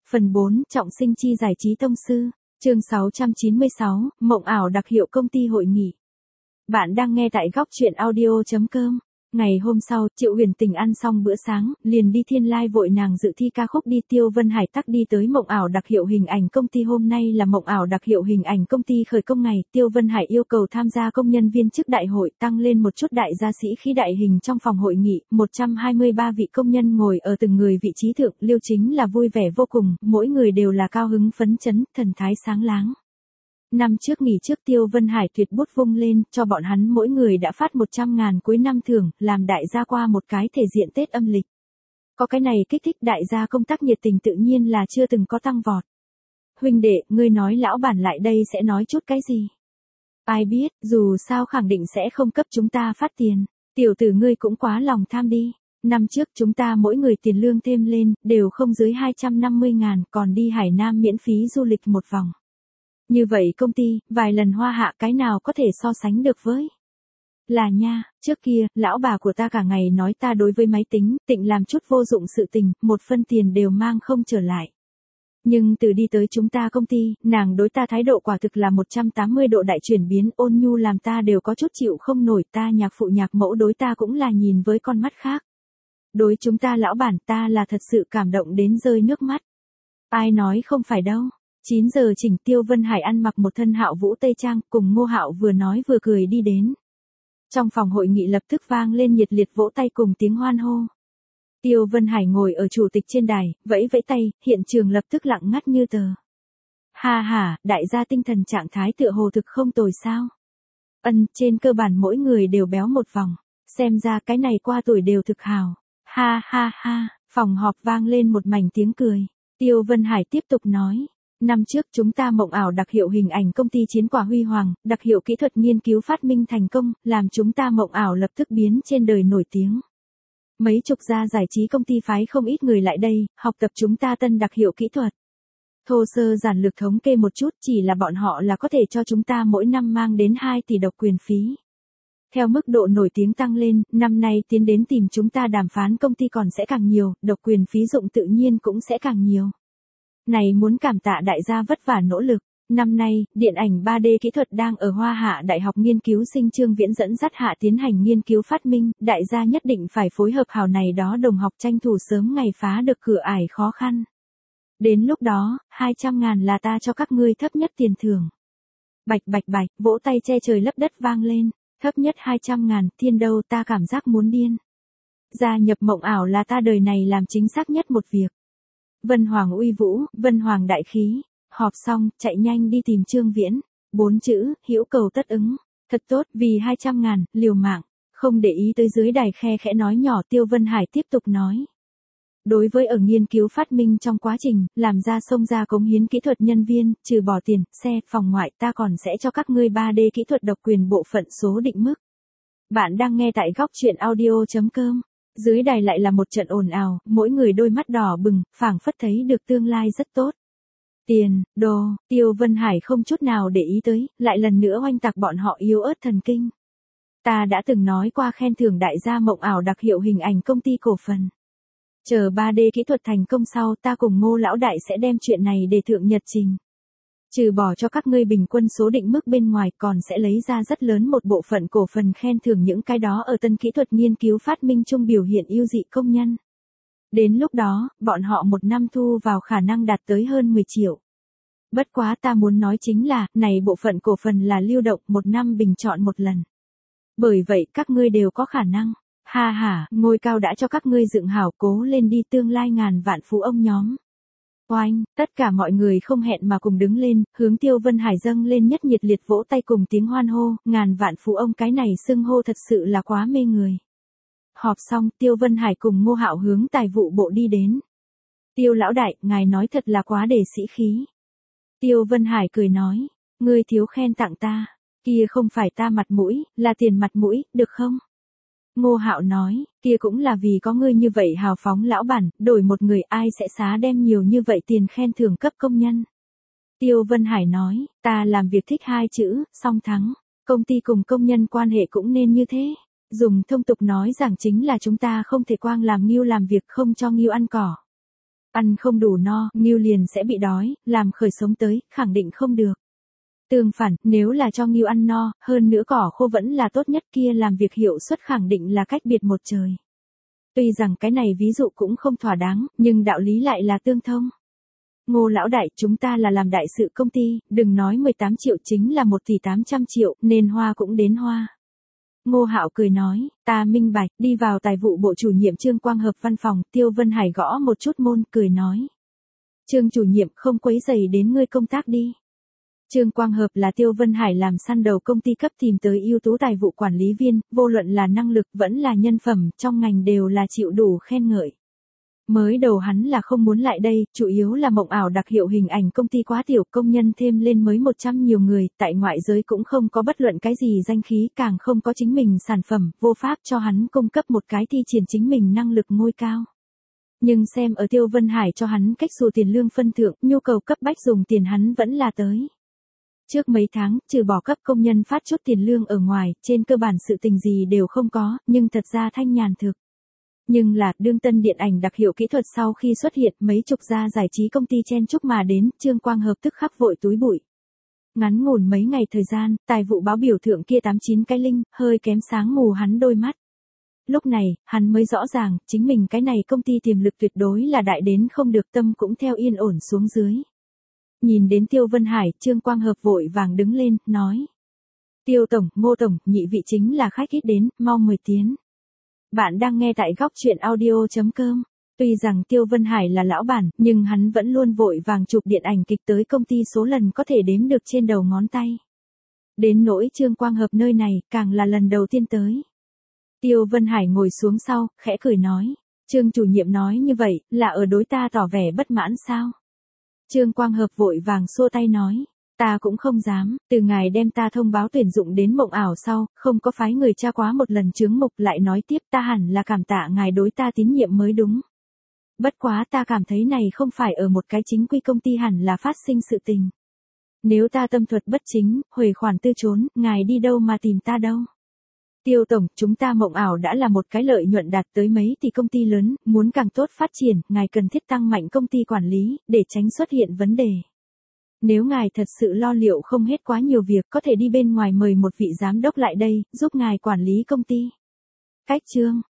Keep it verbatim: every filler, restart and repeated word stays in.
Phần bốn, trọng sinh chi giải trí tông sư. Chương sáu trăm chín mươi sáu, mộng ảo đặc hiệu công ty hội nghị. Bạn đang nghe tại góc truyện audio chấm com. Ngày hôm sau, Triệu Huyền Tình ăn xong bữa sáng, liền đi Thiên Lai vội nàng dự thi ca khúc đi. Tiêu Vân Hải tắc đi tới mộng ảo đặc hiệu hình ảnh công ty. Hôm nay là mộng ảo đặc hiệu hình ảnh công ty khởi công ngày. Tiêu Vân Hải yêu cầu tham gia công nhân viên chức đại hội, tăng lên một chút đại gia sĩ khí đại hình trong phòng hội nghị. một trăm hai mươi ba vị công nhân ngồi ở từng người vị trí thượng, Liêu Chính là vui vẻ vô cùng, mỗi người đều là cao hứng phấn chấn, thần thái sáng láng. Năm trước nghỉ trước Tiêu Vân Hải tuyệt bút vung lên, cho bọn hắn mỗi người đã phát một trăm ngàn cuối năm thưởng, làm đại gia qua một cái thể diện Tết âm lịch. Có cái này kích thích đại gia công tác nhiệt tình tự nhiên là chưa từng có tăng vọt. Huynh đệ, ngươi nói lão bản lại đây sẽ nói chút cái gì? Ai biết, dù sao khẳng định sẽ không cấp chúng ta phát tiền. Tiểu tử ngươi cũng quá lòng tham đi. Năm trước chúng ta mỗi người tiền lương thêm lên, đều không dưới hai trăm năm mươi ngàn, còn đi Hải Nam miễn phí du lịch một vòng. Như vậy công ty, vài lần hoa hạ cái nào có thể so sánh được với. Là nha, trước kia, lão bà của ta cả ngày nói ta đối với máy tính, tịnh làm chút vô dụng sự tình, một phân tiền đều mang không trở lại. Nhưng từ đi tới chúng ta công ty, nàng đối ta thái độ quả thực là một trăm tám mươi độ đại chuyển biến, ôn nhu làm ta đều có chút chịu không nổi. Ta nhạc phụ nhạc mẫu đối ta cũng là nhìn với con mắt khác. Đối chúng ta lão bản ta là thật sự cảm động đến rơi nước mắt. Ai nói không phải đâu. chín giờ chỉnh, Tiêu Vân Hải ăn mặc một thân Hạo Vũ tây trang, cùng Ngô Hạo vừa nói vừa cười đi đến. Trong phòng hội nghị lập tức vang lên nhiệt liệt vỗ tay cùng tiếng hoan hô. Tiêu Vân Hải ngồi ở chủ tịch trên đài, vẫy vẫy tay, hiện trường lập tức lặng ngắt như tờ. Ha ha, đại gia tinh thần trạng thái tựa hồ thực không tồi sao? Ân, trên cơ bản mỗi người đều béo một vòng, xem ra cái này qua tuổi đều thực hào. Ha ha ha, phòng họp vang lên một mảnh tiếng cười. Tiêu Vân Hải tiếp tục nói. Năm trước chúng ta mộng ảo đặc hiệu hình ảnh công ty chiến quả huy hoàng, đặc hiệu kỹ thuật nghiên cứu phát minh thành công, làm chúng ta mộng ảo lập tức biến trên đời nổi tiếng. Mấy chục gia giải trí công ty phái không ít người lại đây, học tập chúng ta tân đặc hiệu kỹ thuật. Thô sơ giản lược thống kê một chút, chỉ là bọn họ là có thể cho chúng ta mỗi năm mang đến hai tỷ độc quyền phí. Theo mức độ nổi tiếng tăng lên, năm nay tiến đến tìm chúng ta đàm phán công ty còn sẽ càng nhiều, độc quyền phí dụng tự nhiên cũng sẽ càng nhiều. Này muốn cảm tạ đại gia vất vả nỗ lực. Năm nay, điện ảnh ba D kỹ thuật đang ở Hoa Hạ Đại học nghiên cứu sinh Trương Viễn dẫn dắt hạ tiến hành nghiên cứu phát minh, đại gia nhất định phải phối hợp hào này đó đồng học tranh thủ sớm ngày phá được cửa ải khó khăn. Đến lúc đó, hai trăm ngàn là ta cho các ngươi thấp nhất tiền thưởng. Bạch bạch bạch, vỗ tay che trời lấp đất vang lên, thấp nhất hai trăm ngàn, thiên đâu ta cảm giác muốn điên. Gia nhập mộng ảo là ta đời này làm chính xác nhất một việc. Vân Hoàng uy vũ, Vân Hoàng đại khí. Họp xong, chạy nhanh đi tìm Trương Viễn. Bốn chữ, hữu cầu tất ứng. Thật tốt, vì hai trăm ngàn, liều mạng. Không để ý tới dưới đài khe khẽ nói nhỏ, Tiêu Vân Hải tiếp tục nói. Đối với ở nghiên cứu phát minh trong quá trình, làm ra xông ra cống hiến kỹ thuật nhân viên, trừ bỏ tiền, xe, phòng ngoại, ta còn sẽ cho các ngươi ba D kỹ thuật độc quyền bộ phận số định mức. Bạn đang nghe tại góc truyện audio chấm com. Dưới đài lại là một trận ồn ào, mỗi người đôi mắt đỏ bừng, phảng phất thấy được tương lai rất tốt. Tiền, đồ, Tiêu Vân Hải không chút nào để ý tới, lại lần nữa oanh tạc bọn họ yếu ớt thần kinh. Ta đã từng nói qua khen thưởng đại gia mộng ảo đặc hiệu hình ảnh công ty cổ phần. Chờ ba D kỹ thuật thành công sau, ta cùng Ngô lão đại sẽ đem chuyện này để thượng nhật trình. Trừ bỏ cho các ngươi bình quân số định mức bên ngoài, còn sẽ lấy ra rất lớn một bộ phận cổ phần khen thưởng những cái đó ở tân kỹ thuật nghiên cứu phát minh chung biểu hiện ưu dị công nhân. Đến lúc đó, bọn họ một năm thu vào khả năng đạt tới hơn mười triệu. Bất quá ta muốn nói chính là, này bộ phận cổ phần là lưu động, một năm bình chọn một lần. Bởi vậy các ngươi đều có khả năng. Ha ha, ngôi cao đã cho các ngươi dựng hảo, cố lên đi, tương lai ngàn vạn phú ông nhóm. Oanh, tất cả mọi người không hẹn mà cùng đứng lên, hướng Tiêu Vân Hải dâng lên nhất nhiệt liệt vỗ tay cùng tiếng hoan hô, ngàn vạn phú ông cái này xưng hô thật sự là quá mê người. Họp xong, Tiêu Vân Hải cùng Ngô Hạo hướng tài vụ bộ đi đến. Tiêu lão đại, ngài nói thật là quá để sĩ khí. Tiêu Vân Hải cười nói, ngươi thiếu khen tặng ta, kia không phải ta mặt mũi, là tiền mặt mũi, được không? Ngô Hạo nói, kia cũng là vì có ngươi như vậy hào phóng lão bản, đổi một người ai sẽ xá đem nhiều như vậy tiền khen thưởng cấp công nhân. Tiêu Vân Hải nói, ta làm việc thích hai chữ, song thắng, công ty cùng công nhân quan hệ cũng nên như thế. Dùng thông tục nói rằng chính là chúng ta không thể quang làm nghiêu làm việc không cho nghiêu ăn cỏ. ăn không đủ no, ngưu liền sẽ bị đói, làm khởi sống tới, khẳng định không được. Tương phản, nếu là cho ngưu ăn no, hơn nữa cỏ khô vẫn là tốt nhất kia làm việc hiệu suất khẳng định là cách biệt một trời. Tuy rằng cái này ví dụ cũng không thỏa đáng, nhưng đạo lý lại là tương thông. Ngô lão đại, chúng ta là làm đại sự công ty, đừng nói mười tám triệu chính là một tỷ tám trăm triệu, nên hoa cũng đến hoa. Ngô Hạo cười nói, ta minh bạch, đi vào tài vụ bộ chủ nhiệm Trương Quang Hợp văn phòng, Tiêu Vân Hải gõ một chút môn, cười nói. Trương chủ nhiệm không quấy rầy đến ngươi công tác đi. Trương Quang Hợp là Tiêu Vân Hải làm săn đầu công ty cấp tìm tới ưu tú tài vụ quản lý viên, vô luận là năng lực vẫn là nhân phẩm, trong ngành đều là chịu đủ khen ngợi. Mới đầu hắn là không muốn lại đây, chủ yếu là mộng ảo đặc hiệu hình ảnh công ty quá tiểu, công nhân thêm lên mới một trăm nhiều người, tại ngoại giới cũng không có bất luận cái gì danh khí, càng không có chính mình sản phẩm, vô pháp cho hắn cung cấp một cái thi triển chính mình năng lực ngôi cao. Nhưng xem ở Tiêu Vân Hải cho hắn cách xù tiền lương phân thượng, nhu cầu cấp bách dùng tiền hắn vẫn là tới. Trước mấy tháng, trừ bỏ cấp công nhân phát chút tiền lương ở ngoài, trên cơ bản sự tình gì đều không có, nhưng thật ra thanh nhàn thực. Nhưng là, đương tân điện ảnh đặc hiệu kỹ thuật sau khi xuất hiện, mấy chục gia giải trí công ty chen chúc mà đến, Trương Quang Hợp tức khắc vội túi bụi. Ngắn ngủn mấy ngày thời gian, tài vụ báo biểu thượng kia tám chín cái linh, hơi kém sáng mù hắn đôi mắt. Lúc này, hắn mới rõ ràng, chính mình cái này công ty tiềm lực tuyệt đối là đại đến không được, tâm cũng theo yên ổn xuống dưới. Nhìn đến Tiêu Vân Hải, Trương Quang Hợp vội vàng đứng lên, nói. Tiêu Tổng, Ngô Tổng, nhị vị chính là khách ít đến, mau mời tiến. Bạn đang nghe tại góc truyện audio chấm com. Tuy rằng Tiêu Vân Hải là lão bản, nhưng hắn vẫn luôn vội vàng chụp điện ảnh kịch tới công ty số lần có thể đếm được trên đầu ngón tay. Đến nỗi Trương Quang Hợp nơi này, càng là lần đầu tiên tới. Tiêu Vân Hải ngồi xuống sau, khẽ cười nói. Trương chủ nhiệm nói như vậy, là ở đối ta tỏ vẻ bất mãn sao? Trương Quang Hợp vội vàng xua tay nói. Ta cũng không dám, từ ngài đem ta thông báo tuyển dụng đến mộng ảo sau, không có phái người tra quá một lần chướng mục, lại nói tiếp ta hẳn là cảm tạ ngài đối ta tín nhiệm mới đúng. Bất quá ta cảm thấy này không phải ở một cái chính quy công ty hẳn là phát sinh sự tình. Nếu ta tâm thuật bất chính, huề khoản tư trốn, ngài đi đâu mà tìm ta đâu. Tiêu Tổng, chúng ta mộng ảo đã là một cái lợi nhuận đạt tới mấy tỷ công ty lớn, muốn càng tốt phát triển, ngài cần thiết tăng mạnh công ty quản lý, để tránh xuất hiện vấn đề. Nếu ngài thật sự lo liệu không hết quá nhiều việc, có thể đi bên ngoài mời một vị giám đốc lại đây, giúp ngài quản lý công ty. Cách chương